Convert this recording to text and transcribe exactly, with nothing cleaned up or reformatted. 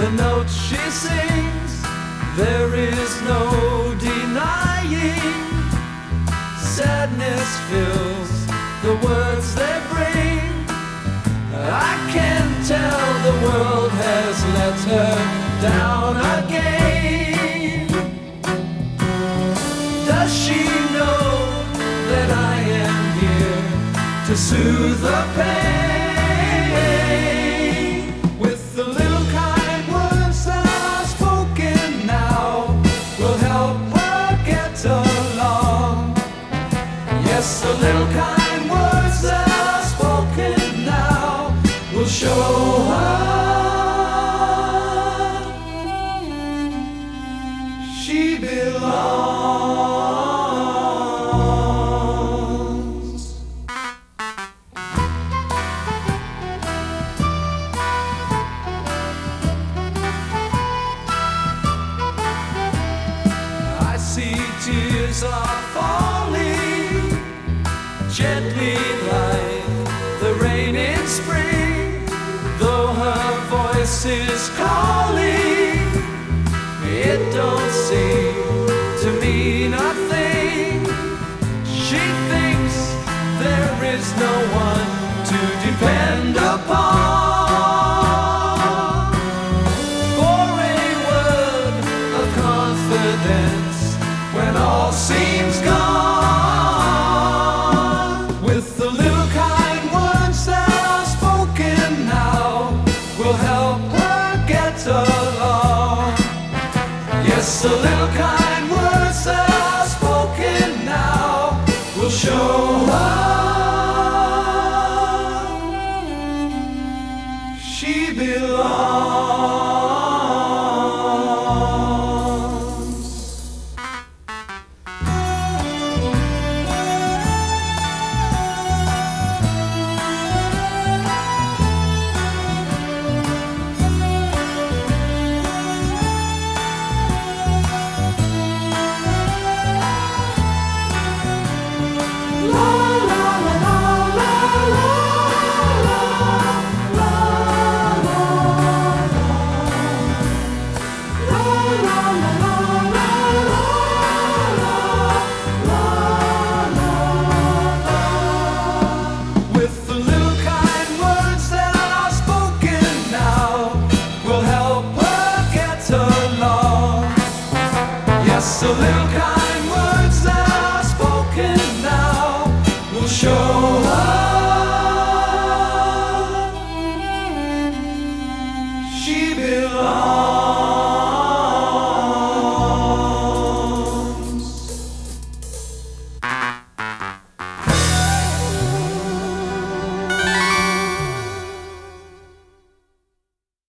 the notes she sings, there is no denying. Sadness fills the words they bring. I can tell the world has let her down again. Does she know that I am here to soothe the pain? With the little kind words that are spoken now will help her get along. Yes, the little kind words that are spoken now will show her she belongs. I see tears are falling gently like the rain in spring. Though her voice is calling, it don't seem to mean a thing. She thinks there is no one to depend upon. For a word of confidence when all seems gone. With the little kind words that are spoken now will help her get along. Yes, the little kind words that are spoken now will show her she belongs. With the little kind words that are spoken now will help her get along. Yes, the little kind words that are spoken now will show her she belongs.